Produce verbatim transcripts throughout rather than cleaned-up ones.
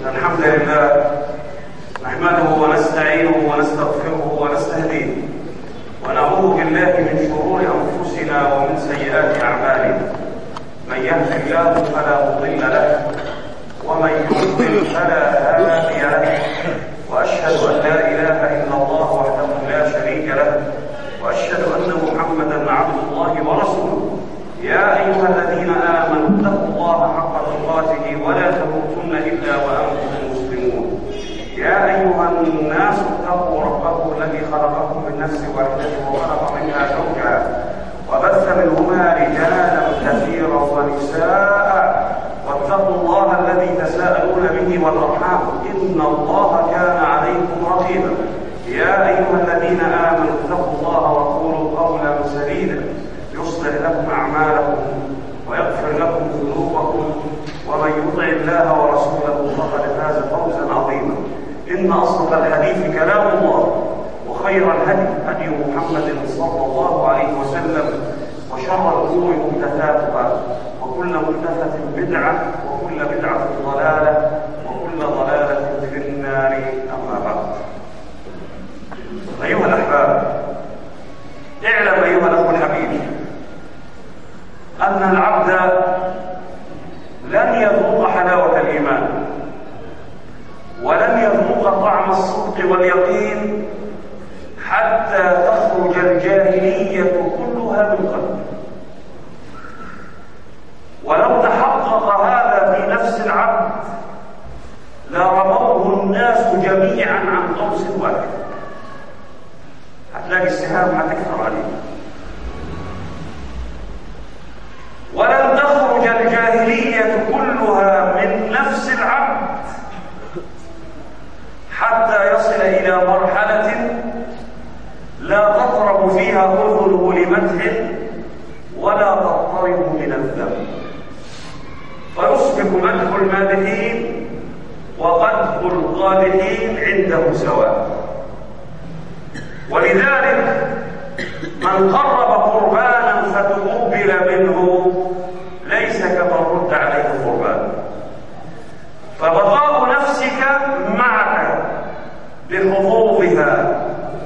الحمد لله نحمده ونستعينه ونستغفره ونستهديه ونعوذ بالله من شرور أنفسنا ومن سيئات أعمالنا. من يهد الله فلا مضل له ومن يضلل فلا هادي له، وأشهد أن لا إله إلا الله وحده لا شريك له، وأشهد أن محمدا عبد الله ورسوله. يا أيها الذين آمنوا اتقوا الله حق تقاته ولا تموتن إلا وأنتم مسلمون. يا أيها الناس اتقوا ربكم الذي خلقكم من نفس واحدة وخلق منها زوجها وبث منهما رجالا كثيرا ونساء، واتقوا الله الذي تساءلون به والأرحام إن الله كان عليكم رقيبا. يا أيها الذين آمنوا اتقوا الله وقولوا قولا سديدا يصلح لكم أعمالكم ويغفر لكم ذنوبكم، ومن يطع الله ورسوله فقد فاز فوزا عظيما. إن أصدق الحديث كلام الله، وخير الهدي هدي محمد صلى الله عليه وسلم، وشر الأمور محدثاتها، وكل محدثة بدعة، وكل بدعة ضلالة، وكل ضلالة في النار. أما بعد، أيها الأحباب، اعلم أيها الأخ الحبيب أن العبد لن يذوق حلاوة الإيمان ولن يذوق طعم الصدق واليقين حتى تخرج الجاهلية كلها من قلبه. ولو تحقق هذا في نفس العبد لرموه الناس جميعا عن قوس واحد. هتلاقي السهام هتكثر عليه. ولن تخرج الجاهلية كلها من نفس العبد حتى يصل إلى مرحلة لا تطرب فيها أذنه لمدح ولا تضطرب من الذم، فيصبح مدح المادحين وقدح القادحين عنده سواء. ولذلك من قرب قربانا فتقبل منه ليس كمن رد عليه القربان. فبقاء نفسك معك بحظوظها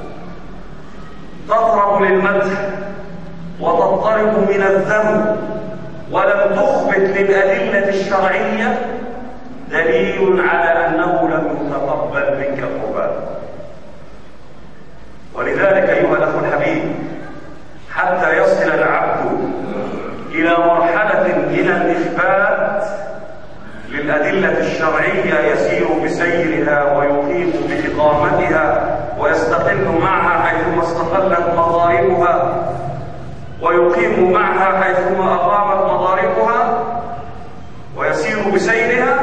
تطرب للمدح وتضطرب من الذم ولم تخبت للأدلة الشرعية دليل على أنه لم يتقبل منك القربان. ولذلك أيها الأخ الحبيب، حتى يصل العبد إلى مرحلة من الإثبات للأدلة الشرعية يسير بسيرها ويقيم بإقامتها ويستقل معها حيثما استقلت مضاربها ويقيم معها حيثما أقامت مضاربها ويسير بسيرها،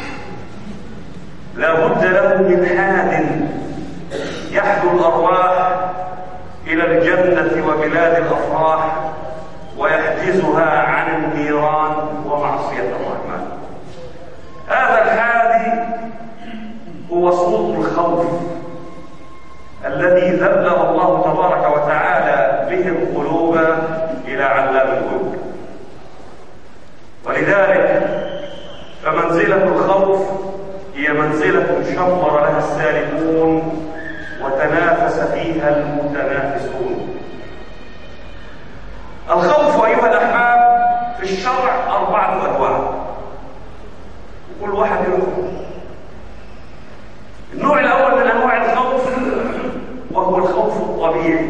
لا بد له من حاد يحدو الأرواح إلى الجنة وبلاد الأفراح ويحجزها عن النيران ومعصية الرحمن. هذا الحادي هو صوت الخوف الذي ذلل الله تبارك وتعالى به القلوب إلى علام الغيوب. ولذلك فمنزلة الخوف هي منزلة شمر لها السالكون وتنافس فيها المتنافسون. الخوف أيها الأحباب في الشرع أربعة أنواع، وكل واحد منهم. النوع الأول من أنواع الخوف وهو الخوف الطبيعي،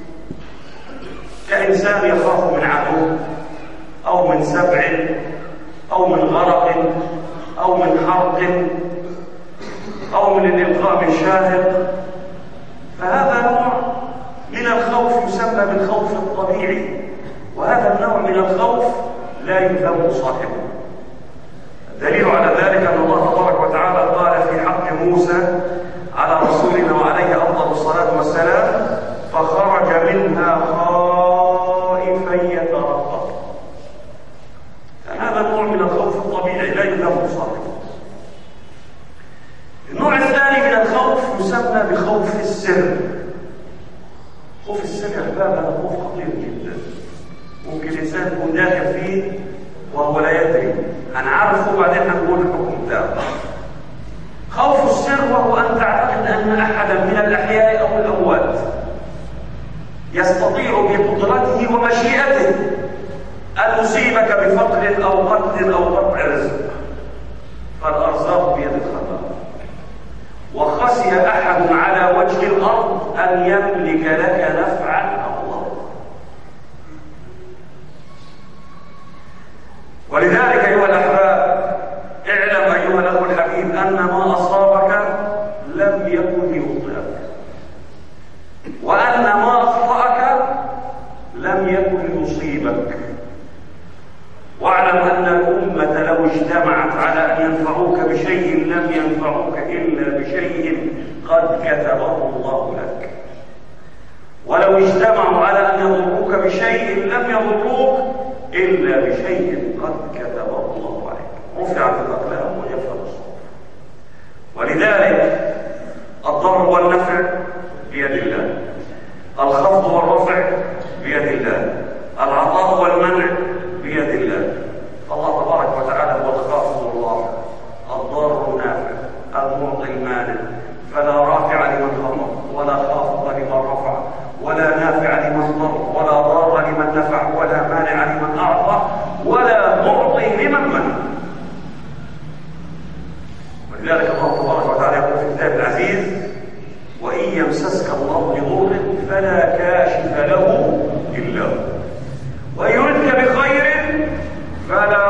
كإنسان يخاف من عدو أو من سبع أو من غرق أو من حرق أو من الإلقاء من شاهق. فهذا نوع من الخوف يسمى بالخوف الطبيعي، وهذا النوع من الخوف لا يذم صاحبه. الدليل على ذلك أن الله تبارك وتعالى قال في حق موسى على رسولنا وعليه أفضل الصلاة والسلام: فخرج منها خائفا يترقب. فهذا نوع من الخوف الطبيعي لا يذم صاحبه. النوع الثاني من الخوف يسمى بخوف السر. خوف السر يا احباب هذا خوف خطير جدا. ممكن الانسان يكون داخل فيه وهو لا يدري، هنعرفه وبعدين هنقول الحكم بتاعه. بفقر أو قتل أو قطع رزق، فالأرزاق بيد الخلاق. وخسي أحد على وجه الأرض أن يملك لك نفعا أو ضرا. ولذلك أيها الأحباب، اعلم أيها الأخ الحبيب أن ما أصابك لم يكن ليخطئك، وأن ما أخطأك لم يكن ليصيبك. واعلم أن الأمة لو اجتمعت على أن ينفعوك بشيء لم ينفعوك إلا بشيء قد كتبه الله لك، ولو اجتمعوا على أن يضروك بشيء لم يضروك إلا بشيء قد كتبه الله عليك. رفعت الأقلام وجفت الصحف. ولذلك الضر والنفع بيد الله، الخفض والرفع بيد الله، العطاء والمنع بيد الله. الله تبارك وتعالى هو الخافض الرافع، الضار النافع، المعطي المانع، فلا رافع لمن خفض ولا خافض لمن رفع ولا نافع لمن ضر ولا ضار لمن نفع ولا مانع لمن اعطى ولا معطي لمن منع. ولذلك الله تبارك وتعالى يقول في كتابه العزيز: وإن يمسسك الله بضر فلا كاشف له إلا هو، وإن يردك بخير فلا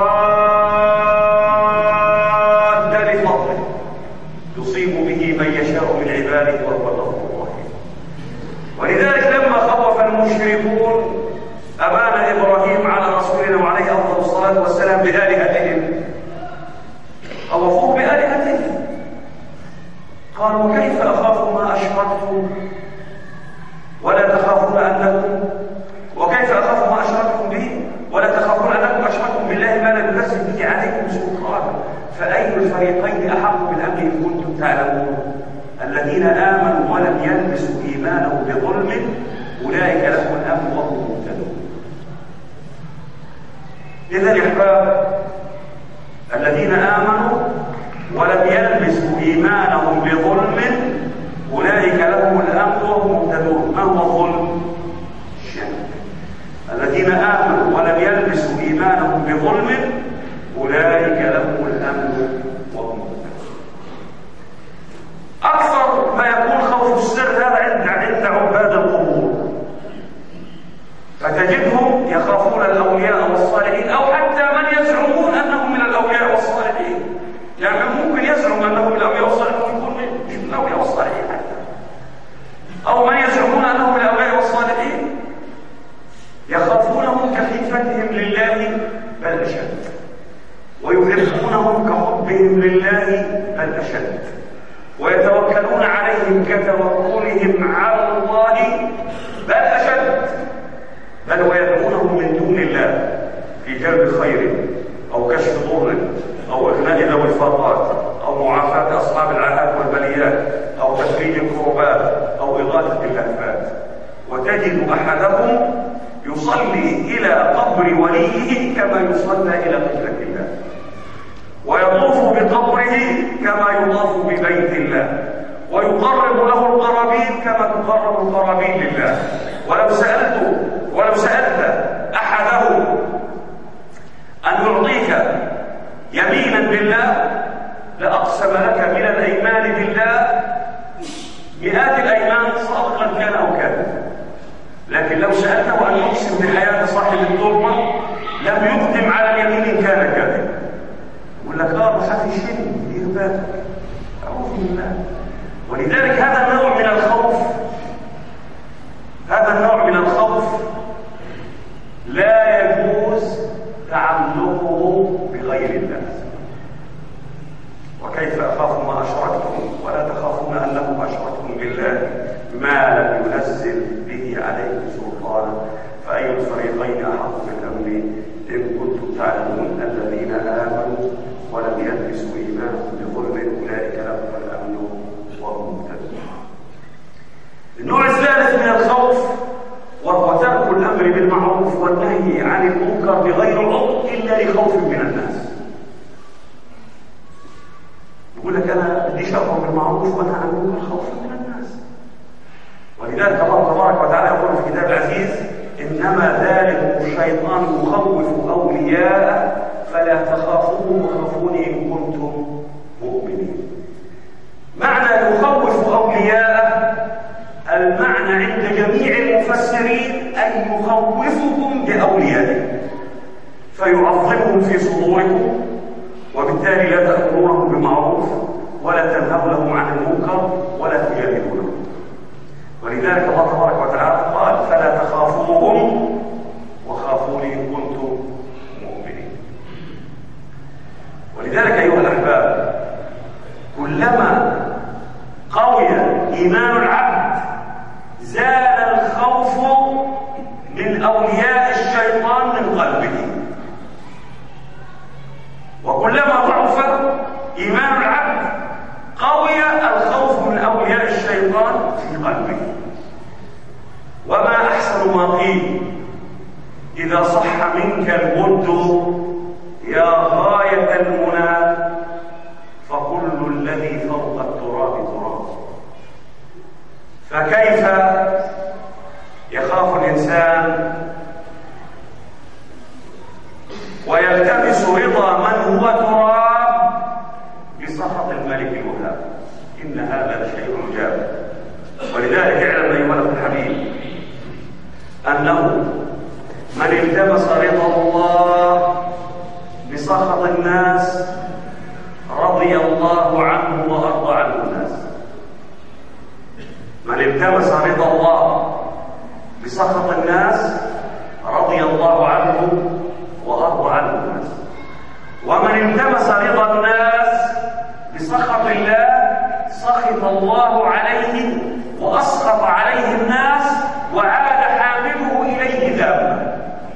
راد لفضله يصيب به من يشاء من عباده وهو الغفور الرحيم. ولذلك لما خوف المشركون أبان إبراهيم على رسولنا وعليه أفضل الصلاة والسلام بآلهتهم، خوفوه بآلهتهم، قالوا: كيف أخاف ما أشركتم ولا تخافون أنكم وكيف أخاف ما أشركتم به ولا تخافون أنكم أشركتم بالله ما لم ينزل به عليكم سلطانا، فأي الفريقين أحق بالأمن إن كنتم تعلمون؟ الذين آمنوا ولم يلبسوا إيمانهم بظلم أولئك لهم الأمن وهم مهتدون. إذن يا أحباب، الذين آمنوا ولم يلبسوا إيمانهم بظلم أولئك لهم الأمن وهم مهتدون. ما هو الظلم؟ الشرك. الذين آمنوا ولم يلبسوا إيمانهم بظلم أولئك لهم الأمن وهم مهتدون. أكثر ما يكون خوف السر هذا عند عند عباد القبور، فتجدهم يخافون الأولياء والصالحين، أو حتى من يزعمون أنهم من الأولياء والصالحين. يعني ممكن يزعم أنه من الأولياء والصالحين ويكون مش من الأولياء والصالحين حتى، أو من يزعمون أنهم من الأولياء والصالحين يخافونهم كخيفتهم لله بل أشد، ويحبونهم كحبهم لله بل أشد، ويتوكلون عليهم كتوكلهم على الله بل أشد، بل ويدعونهم من دون الله في جلب خير أو كشف ضر أو إغناء ذوي الفرقات أو معافاة أصحاب العاهات والبليات أو تفريج الكربات أو إغاثة الأنفات. وتجد أحدهم يصلي إلى قبر وليه كما يصلى إلى قبلة الله، ويطوف بقبره كما يطاف ببيت الله، ويقرب له القرابين كما تقرب القرابين لله. ولو سألت ولو سألت أحدهم أن يعطيك يمينا بالله لأقسم لك من الأيمان بالله مئات الأيمان صادقا كان أو كاذبا. لكن لو سألته أن يقسم بحياة صاحب التربة لم يقدم على اليمين إن كان كاذبا. يقول لك: اه ما في شيء إثباتك، أعوذ بالله. ولذلك هذا النوع من الخوف هذا النوع من الخوف لا يجوز تعلقه بغير الله. وكيف أخاف ما أشركتم ولا تخافون أنكم أشركتم بالله ما لم ينزل به عليكم سلطانا، فأي الفريقين أحق بالأمن إن كنتم تعلمون؟ الذين آمنوا ولم يلبسوا إيمانهم بظلم أولئك لهم الأمن وهم مهتدون. النوع الثالث من الخوف وهو ترك الأمر بالمعروف والنهي عن المنكر بغير عذر إلا لخوف من الناس. يقول لك: أنا بديش أمر بالمعروف وأنا عن المنكر خوفا من الناس. ولذلك الله تبارك وتعالى يقول في كتاب العزيز: إنما ذلك الشيطان يخوف أولياءه فلا تخافوه وخافوني إن كنتم مؤمنين. معنى يخوف أولياءه المعنى عند جميع المفسرين أن يخوفكم بأوليائه فيعظمهم في صدوركم، وبالتالي لا تأمرونه بمعروف ولا تنهونه عن المنكر ولا تجاهلونه. ولذلك الله تبارك وتعالى قال فلا تخافوهم وخافوني إن كنتم مؤمنين. ولذلك أيها الأحباب كلما قوي إيمان العبد زال الخوف من أولياء الشيطان من قلبه، وكلما ضعف إيمان العبد قوي الخوف من أولياء الشيطان في قلبه. وما أحسن ما قيل إذا صح منك الود يا غاية المنى فكل الذي فوق التراب تراب. فكيف يخاف الإنسان ويلتمس رضا من هو تراب بسخط الملك الوهاب؟ إن هذا لشيء عجاب. ولذلك اعلم أيها الأخ الحبيب أنه من التمس رضا الله بسخط الناس رضي الله عنه وأرضى عنه الناس. من التمس رضا الله بسخط الناس رضي الله عنه وأرضى عنه الناس. ومن التمس رضا الناس بسخط الله سخط الله عليه وأسخط عليه الناس وعاد حامله إليه ذابا.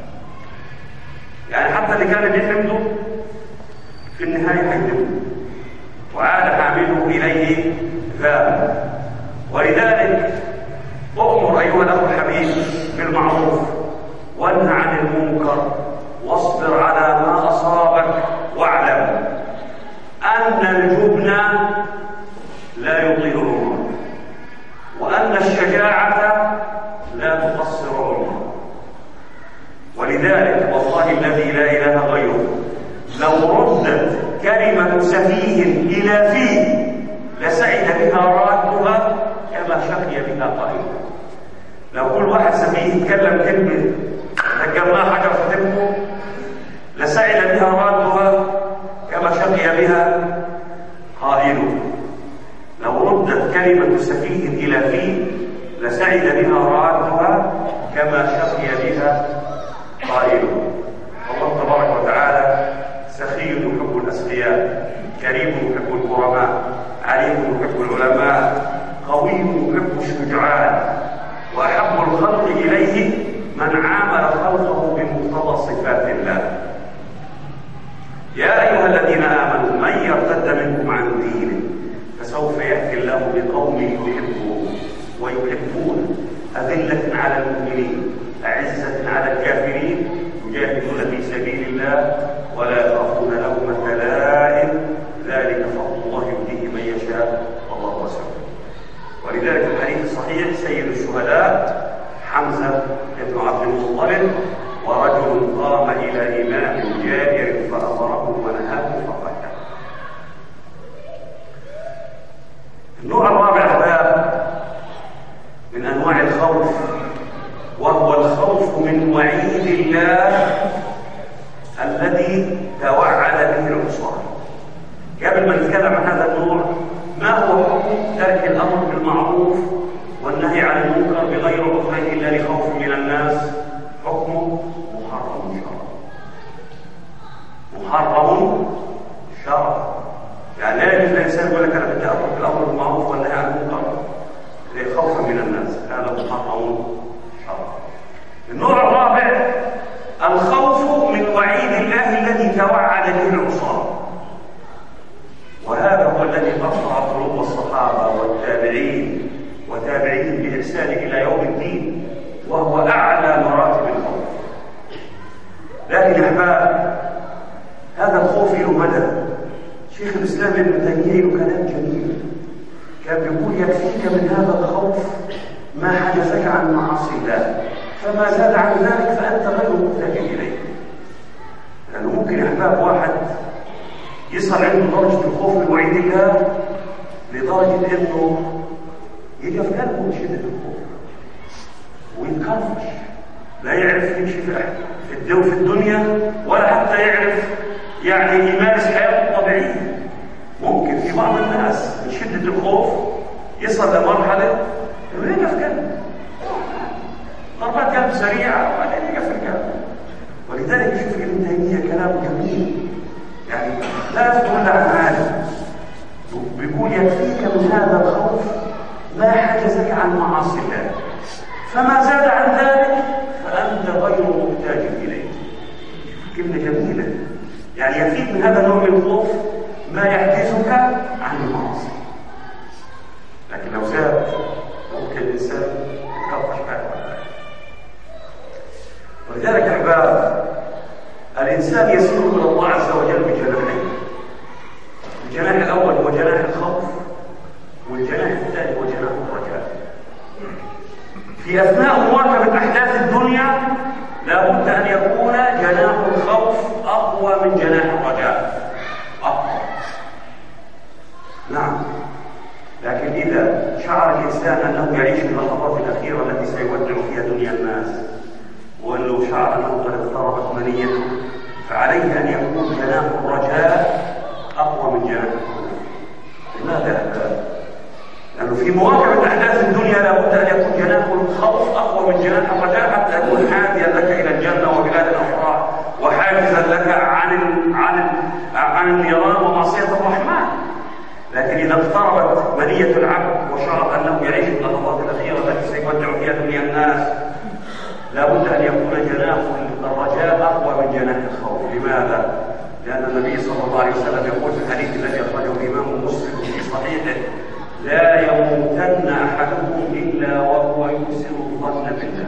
يعني حتى اللي كان بيحمده في النهاية حمده وعاد حامله إليه ذابا. ولذلك أؤمر أيها الأخ الحبيب بالمعروف وانه عن المنكر واصبر على ما أصابك واعلم أن الجبن لا يطيل عمرك وأن الشجاعة لا تقصر عمرك. ولذلك والله الذي لا إله غيره لو ردت كلمة سفيه إلى فيه لسعد بها رادها كما شقي بها قائلها. لو كل واحد سفيه يتكلم كلمة نجمناها حجر في دمه لسعد بها رادها كما شقي بها قائله. لو ردت كلمة سفيه إلى فيه لسعد بها رادها كما شقي بها قائله. الله تبارك وتعالى سخي يحب الأسخياء، كريم يحب الكرماء، عليم يحب العلماء، قوي يحب الشجعان، وأحب الخلق إليه من عامل خلقه بمقتضى صفات الله. يا أيها الذين آمنوا من يرتد منكم عن دينه فسوف يأتي الله بقوم يحبون ويحبون أذلة على المؤمنين أعزة على الكافرين يجاهدون في سبيل الله ولا يخافون لومة لائم ذلك فضل الله يؤتيه من يشاء والله واسع. ولذلك الحديث الصحيح سيد الشهداء حمزة بن عبد المطلب ورجل قام إلى إمام جائر فأمره ونهاه فقتله. النوع الرابع أحباب من أنواع الخوف وهو الخوف من وعيد الله الذي توعد به العصاة. قبل ما نتكلم عن هذا النوع ما هو حكم ترك الأمر بالمعروف والنهي عن المنكر بغير عذر إلا لخوف من الناس؟ حكمه محرم شرعا. محرم شرعا يعني لا يجوز للإنسان يقول لك أنا بدي أترك الأمر بالمعروف والنهي عن المنكر خوفا من الناس، هذا محرم شرعا. النوع الرابع الخوف من وعيد الله الذي توعد به العصاة، وهذا هو الذي قطع قلوب الصحابة والتابعين وتابعين بإحسان إلى يوم الدين، وهو أعلى مراتب الخوف. لكن يا أحباب هذا الخوف له مدى. شيخ الإسلام ابن تيمية له كلام جميل، كان بيقول يكفيك من هذا الخوف ما حدثك عن معاصي الله، فما زاد عن ذلك فأنت غير محتاج إليه. لأنه يعني ممكن يا أحباب واحد يصل عنده درجة الخوف من وعيد الله لدرجة إنه يجي في قلبه من شدة الخوف ويتكرفش، لا يعرف يمشي في الدو في الدنيا ولا حتى يعرف يعني يمارس حياته الطبيعية. ممكن في بعض الناس من شدة الخوف يصل لمرحلة إنه يجي في قلبه ضربات قلب سريعة وبعدين يجي في القلب. ولذلك يشوف ابن تيمية كلام جميل يعني لا يصدر إلا عن عالم، بيقول يكفيك من هذا الخوف ما حجزك عن معاصي الله، فما زاد عن ذلك فأنت غير محتاج إليه. كلمة جميلة، يعني يكفيك من هذا النوع من الخوف ما يحجزك عن المعاصي. لكن لو زاد ممكن الإنسان يتكفش بعد. ولذلك أحباب الإنسان يسير إلى الله عز وجل بجناحين. الجناح الأول هو جناح الخوف، والجناح الثاني هو جناح الرجاء. في أثناء مواكبة أحداث الدنيا لا بد أن يكون جناح الخوف أقوى من جناح الرجاء، أقوى. نعم، لكن إذا شعر الإنسان أنه يعيش في اللحظات الأخيرة التي سيودع فيها دنيا الناس، وأنه شعر أنه قد اقتربت منيته، فعليه أن يكون جناح الرجاء أقوى من جناح الخوف. لماذا؟ لأنه في مواكبة أحداث الدنيا لابد أن يكون جناح الخوف أقوى من جناح الرجاء حتى يكون حاديا لك إلى الجنة وبلاد الأفراح، وحاجزا لك عن ال عن ال عن النيران ومعصية الرحمن. لكن إذا اقتربت منية العبد وشعر أنه يعيش اللحظات الأخيرة التي سيودع فيها دنيا الناس، لابد أن يكون جناح الرجاء أقوى من جناح الخوف. لماذا؟ لأن النبي صلى الله عليه وسلم يقول في الحديث الذي أخرجه الإمام مسلم في صحيحه: لا يموتن أحدكم إلا وهو يحسن الظن بالله.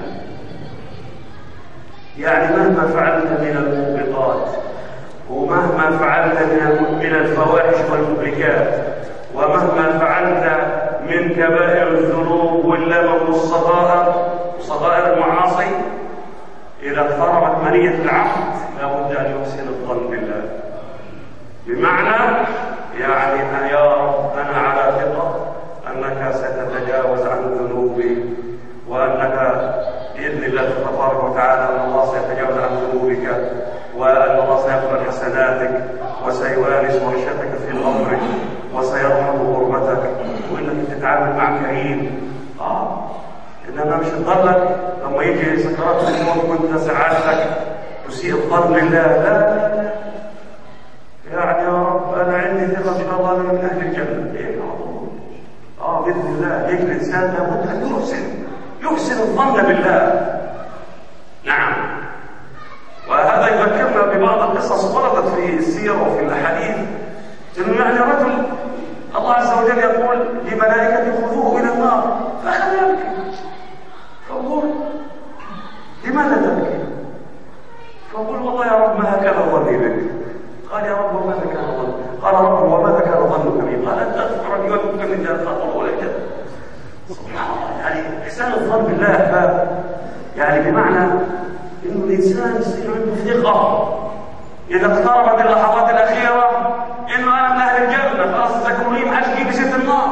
يعني مهما فعلت من الموبقات، ومهما فعلت من من الفواحش والمهلكات، ومهما فعلت من كبائر الذنوب واللمم والصغائر وصغائر المعاصي، إذا اقتربت منية العبد لابد أن يحسن الظن بالله. بمعنى يعني يا رب أنا على ثقة أنك ستتجاوز عن ذنوبي، وأنك بإذن الله تبارك وتعالى أن الله سيتجاوز عن ذنوبك، وأن الله سيقبل حسناتك وسيوانس وحشتك في أمرك وسيرحم غربتك، وإنك تتعامل مع كريم. آه إنما مش تضلك لما يجي سكرات الموت وأنت سعادتك تسيء الظن لله. لا يعني يا رب أنا عندي ثقة إن شاء الله أنا من أهل الجنة. إيه آه بإذن الله. يجي الإنسان لابد أن يحسن يحسن الظن بالله. نعم. وهذا يذكرنا ببعض القصص وردت في السيرة وفي الأحاديث، إنه يعني رجل الله عز وجل يقول لملائكته خذوه إلى النار، فأخذ يبكي، فأقول لماذا تبكي؟ فأقول والله يا رب ما هكذا ظني بك. قال يا رب وماذا كان ظنك؟ قال رب وماذا كان ظنك بي؟ قال أنت أذكرني وأذكرك من ذلك فأطلع إلى الجنة. سبحان الله. يعني إحسان الظن بالله يا أحباب، يعني بمعنى إنه الإنسان يصير عنده ثقة إذا اقتربت اللحظات الأخيرة إنه أنا من أهل الجنة، خلاص ذكروا لي معشقي بست النار.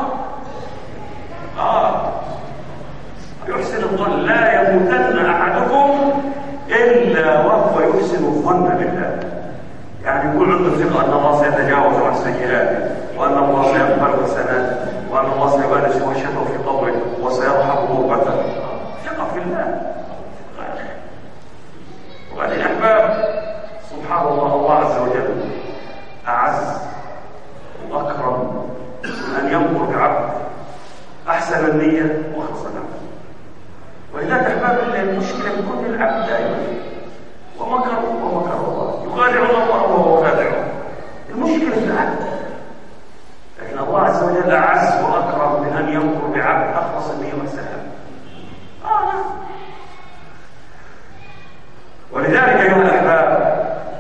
آه يحسن الظن. لا يموتن أحدكم إلا وهو يحسن الظن بالله. يعني يكون عنده ثقة أن الله سيتجاوز عن سيئاته، وأن الله سيقبل حسناته، وأن الله سيبارك وحشته في قبره وسيرحم غربته. ثقة في الله. وبعدين أحباب سبحان الله، الله عز وجل أعز وأكرم من أن يمكر بعبد أحسن النية وأخلص العمل. ولذلك أحباب المشكلة بكل العبد دائما ومكر ومكر الله، يخادعون الله وهو خادعهم. المشكلة في العبد، لكن الله عز وجل أعز وأكرم من أن يمكر بعبد أخلص النية وأحسنها. آه نعم. ولذلك أيها الأحباب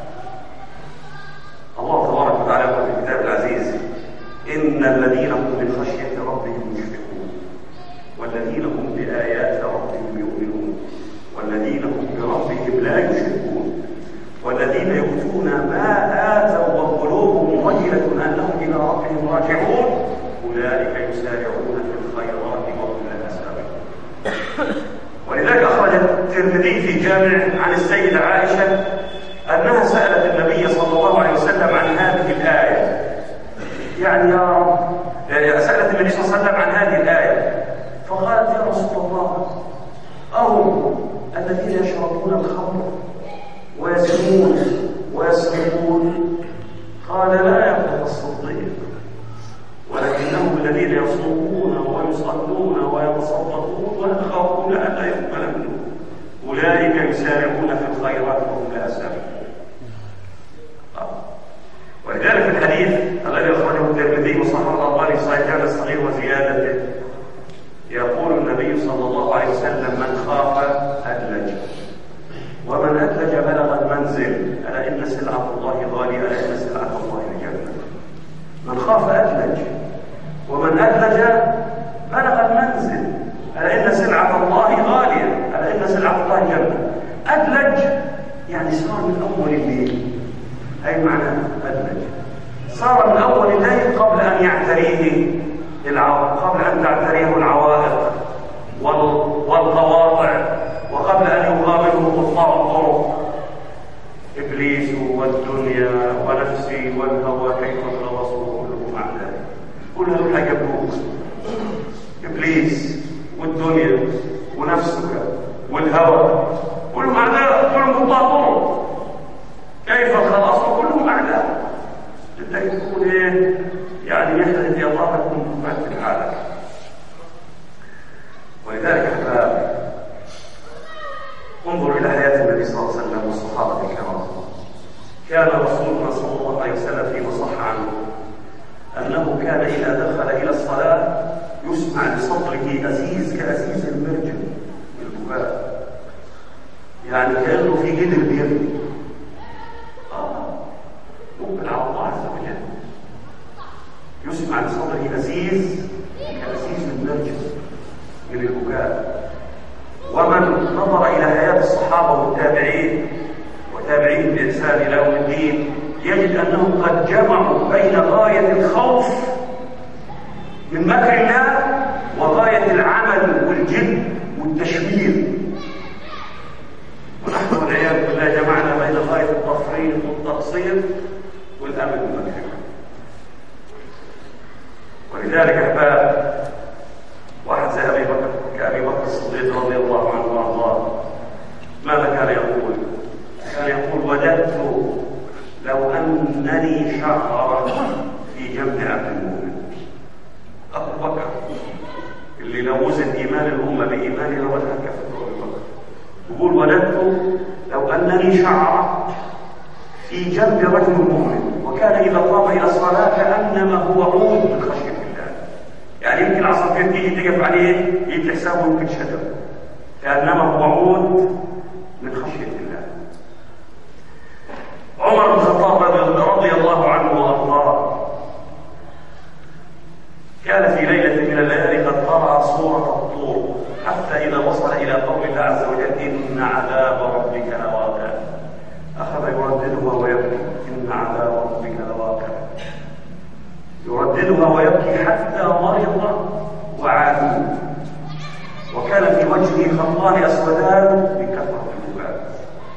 الله تبارك وتعالى يقول في الكتاب العزيز: إن الذين هم من خشية ربهم مشفقون والذين هم بآيات ربهم يؤمنون والذين هم بربهم لا يشركون والذين يؤتون ما آتوا وقلوبهم وجلة أنهم إلى ربهم راجعون أولئك يسارعون في الخيرات وهم لها سابقون. ولذلك أخرج الترمذي في جامع عن السيدة عائشة أنها سألت النبي صلى الله عليه وسلم عن هذه الآية، يعني يا رب، سألت النبي صلى الله عليه وسلم عن هذه الآية فقالت يا رسول الله أهم الذين يشربون الخمر ويزنون ويسرقون؟ قال لا يا ابن الصديق، ولكنهم الذين يصومون ويصلون ويتصدقون ويخافون ألا يقبل منهم أولئك يسارعون في الخيرات وهم لها سابقون. ولذلك في الحديث الذي أخرجه الترمذي وصححه الألباني في صحيح الجامع الصغير وزيادته يقول النبي صلى الله عليه وسلم من خاف أدلج ومن أدلج بلغ المنزل ألا إن سلعة الله غالية ألا إن سلعة الله الجنة. من خاف أدلج ومن أدلج بلغ المنزل ألا إن سلعة الله غالية ألا إن سلعة الله الجنة. أدلج يعني صار من أول الليل، أي معنى أدلج صار من أول الليل قبل أن يعتريه العوائق، قبل أن تعتريه العوائق والقواطع، وقبل أن يقابله قطاع الطرق إبليس والدنيا ونفسي والهوى كيف تغوصوا كلهم أعداء. كلهم حيجبروك، إبليس والدنيا ونفسك والهوى كلهم أعداء، كلهم قطاع طرق. كيف الخلاص وكلهم أعداء؟ بدك تكون إيه؟ يعني يحدث يا الله تكون في العالم. ولذلك أحباب انظر إلى حياة النبي صلى الله عليه وسلم والصحابة الكرام. كان رسولنا صلى الله عليه وسلم فيما صح عنه أنه كان إذا دخل إلى الصلاة يسمع لصدره أزيز كأزيز المرجل بالبكاء، يعني كأنه في قدر بيبني آه مقبل على الله عز وجل. يسمع لصدره أزيز كأزيز المرجل من البكاء. ومن نظر إلى حياة الصحابة والتابعين وتابعين بإحسان إلى يوم الدين يجد أنهم قد جمعوا بين غاية الخوف من مكر الله وغاية العمل والجد والتشوير. ونحن والعياذ بالله جمعنا بين غاية التفريط والتقصير والأمل بالمكر. ولذلك أحباب واحد زي أبي بكر كأبي بكر الصديق رضي الله عنه وأرضاه ماذا كان يقول؟ كان يقول وددت لو أنني شعرة في جنب عبد المؤمن. أبو بكر اللي لو وزن إيمان الأمة بإيمانه لوزن كفة أبي بكر يقول وددت لو أنني شعرة في جنب رجل مؤمن وكان إذا قام إلى الصلاة كأنما هو عود من خشية الله. يعني يمكن عصافير تيجي تقف عليه يجي حسابه يمكن شجر، كأنما هو عود من خشية الله. عمر بن الخطاب رضي الله عنه وارضاه كان في ليلة من الليالي قد قرأ سورة الطور حتى إذا وصل إلى قول الله عز وجل إن عذاب ربك لواقع أخذ يرددها ويبكي إن عذاب ربك لواقع، يرددها ويبكي حتى مرض وعاد وكان في وجهه خطان أسودان من كثرة البكاء.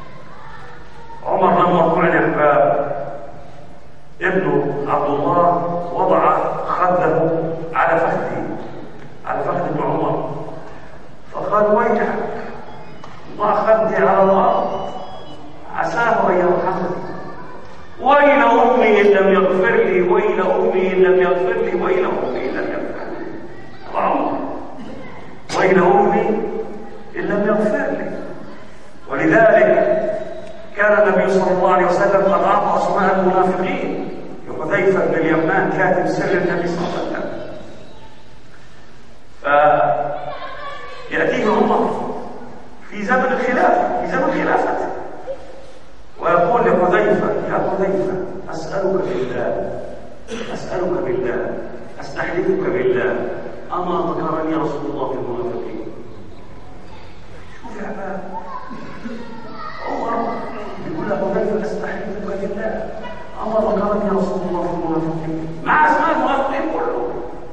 عمر لما طعن الباب ابنه عبد الله وضع خده على فخذه على فخذ ابن عمر فقال ويحك ضع خدي على الارض عساه ان يرحمني، ويل امي ان لم يغفر لي، ويل امي ان لم يغفر لي، ويل امي ان لم يغفر لي. عمر ويل امي ان لم يغفر لي. ولذلك كان النبي صلى الله عليه وسلم قد اعطى اسماء المنافقين لحذيفه بن اليمان كاتب سر النبي صلى الله عليه وسلم. فياتيه عمر في زمن الخلافه في زمن خلافته ويقول لحذيفه يا حذيفه اسالك بالله اسالك بالله استحلفك بالله اما ذكرني رسول الله في المنافقين. شوف يا عباد عمر يقول له كيف استحلفك لله؟ أما ذكرني رسول الله في المنافقين مع أسماء المنافقين كلهم.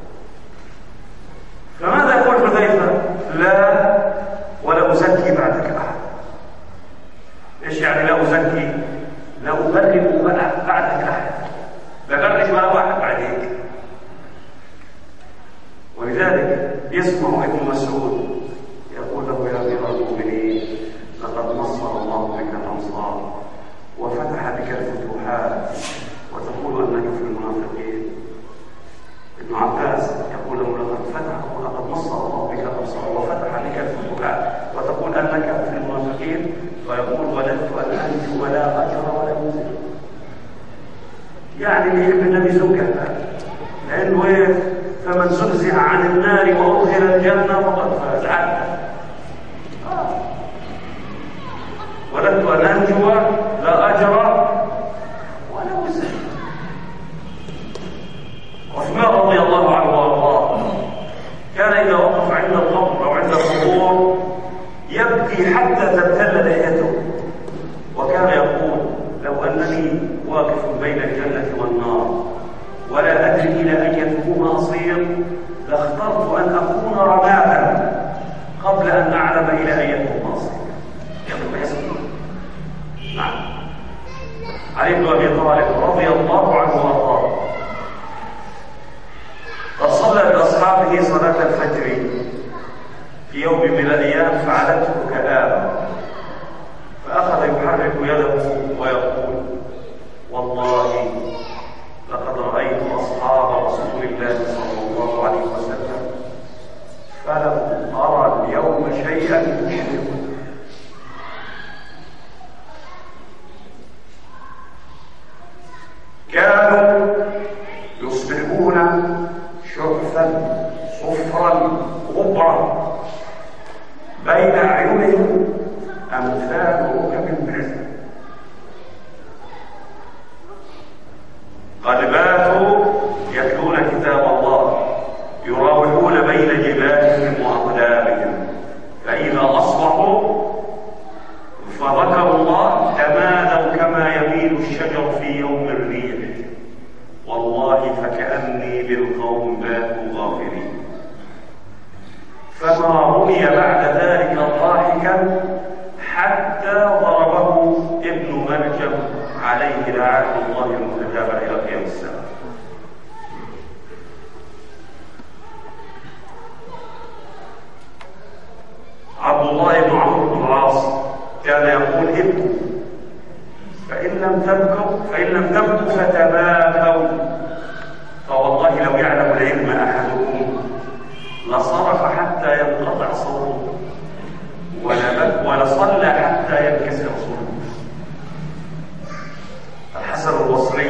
فماذا يقول حذيفة؟ لا ولا أزكي بعدك أحد. إيش يعني لا أزكي؟ لا أبرئ بعدك أحد، لا برئ ولا واحد بعدك. ولذلك يسمع ابن مسعود يقول له يا أمير المؤمنين لقد نصر الله بك الأنصار وفتح بك الفتوحات وتقول أنك في المنافقين. ابن عباس يقول له لقد فتح ولقد نصر الله بك الأنصار وفتح بك الفتوحات وتقول أنك في المنافقين، فيقول وددت أن أنت ولا أجر ولا مزل. يعني اللي يحب النبي زوجه، لأنه إيه؟ فمن زحزح عن النار وأدخل الجنة فقد فاز. عدل ولدت أن أنجو لا أجر ولا وزر. عثمان رضي الله عنه وأرضاه كان إذا وقف عند القبر أو عند القبور يبكي حتى تبتل لحيته، وكان يقول لو أنني واقف بين الجنة والنار ولا أدري إلى أيتهما أصير لاخترت أن أكون رمادا قبل أن أعلم إلى أيتهما أصير. نعم. علي بن أبي طالب رضي الله عنه وأرضاه قد صلى بأصحابه صلاة الفجر في يوم من الأيام فعلته كآبة، فأخذ يحرك يده ويقول والله لقد رأيت أصحاب رسول الله صلى الله عليه وسلم فلم أرى اليوم شيئا يشبهه. كانوا يصبحون شرفا صفرا غبرا بين أعينهم أمثال ركب البعث، قد باتوا يتلون كتاب الله يراوحون بين جبالهم وأقدامهم، فإذا أصبحوا فذكروا الله تمادوا كما يميل الشجر في يوم الريح، والله فكأني بالقوم باتوا غافلين. فما رمي بعد ذلك ضاحكا حتى ضربه ابن مرجم عليه لعنة الله المتتابعة إلى قيام الساعة. عبد الله بن عمرو بن العاص كان يقول ابكوا فإن لم تبكوا فإن لم تبكوا فتباكوا، فوالله لو يعلم العلم أحدكم لصرخ حتى ينقطع صوته ولصلى حتى ينكسر صوته. الحسن البصري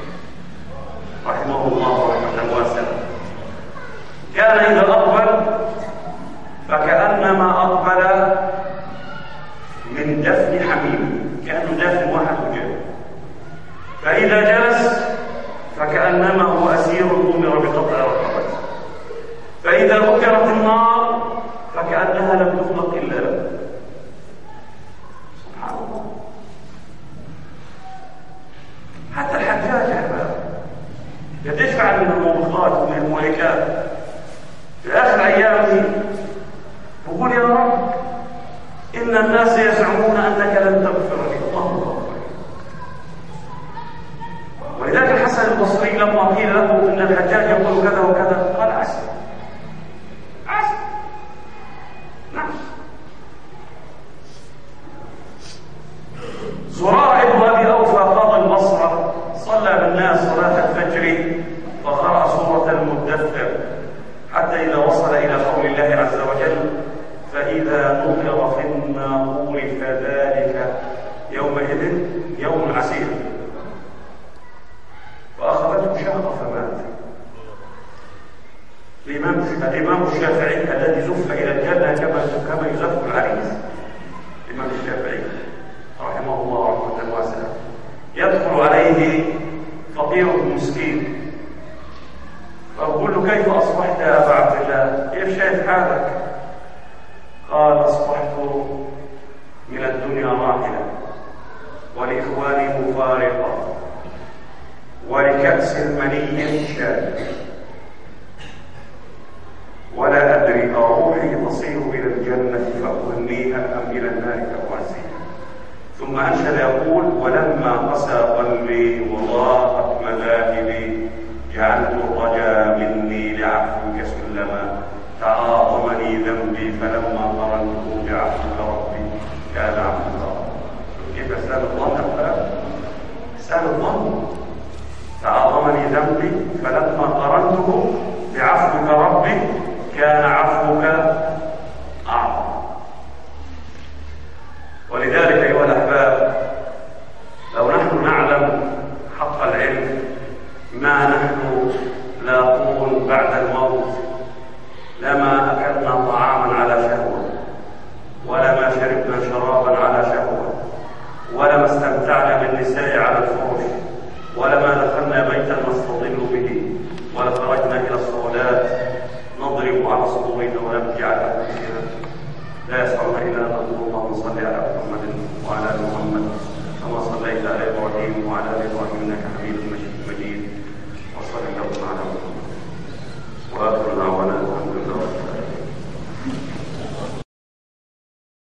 رحمه الله رحمة واسعة كان إذا أقبل فكأنما أقبل من دفن حميم، كأنه دفن واحد وجاء، فإذا جلس فكأنما هو أسير أمر بقطع رقبته، فإذا ذكرت النار فكأنها لم تخلق إلا له. سبحان الله. حتى الحجاج يا أحباب يدفع من الموبقات ومن المهلكات في آخر أيامه يقول يا رب إن الناس يزعمون أنك لن تغفر لي، اللهم اغفر لي. ولذلك الحسن البصري لما قيل له إن الحجاج يقول كذا وكذا قال عسى عسى. نعم. زرار ابن أبي أوفى قاضي البصرة صلى بالناس صلاة الفجر فقرأ سورة المدثر حتى إذا وصل إلى قول الله عز وجل فإذا نقر في الناقور فذلك يومئذ يوم عسير، فأخذته شهقة فمات. الإمام الإمام الشافعي الذي زف إلى الجنة كما كما يزف العريس، الإمام الشافعي رحمه الله رحمة واسعة يدخل عليه فقير مسكين فأقول له كيف أصبحت يا أبا عبد الله؟ كيف شايف حالك؟ قال أصبحت من الدنيا راحلة، ولإخواني مفارقة، ولكأس المني شارب، ولا أدري أروحي تصير إلى الجنة فأهنيها أم إلى النار فأعزيها. ثم أنشد يقول: ولما قسى قلبي وضاقت مذاهبي جعلت الرجا مني لعفوك سلما، تعاظمني ذنبي فلما قرنته بعفوك ربي كان عفوك ربي. كيف سال الظن أحباب؟ سال الظن. تعاظمني ذنبي فلما قرنته بعفوك ربي كان عفوك أعظم. ولذلك أيها الأحباب، لو نحن نعلم حق العلم ما نحن لاقون بعد الموت لما أكلنا طعاما على شهوة، ولما شربنا شرابا على شهوة، ولما استمتعنا بالنساء على الفرش، ولما دخلنا بيتا نستظل به، ولخرجنا إلى الصولات نضرب على صدورنا ونبكي على أنفسنا. لا يسعنا إلا أن نقول: اللهم صل على محمد وعلى آل محمد كما صليت على إبراهيم وعلى آل إبراهيم إنك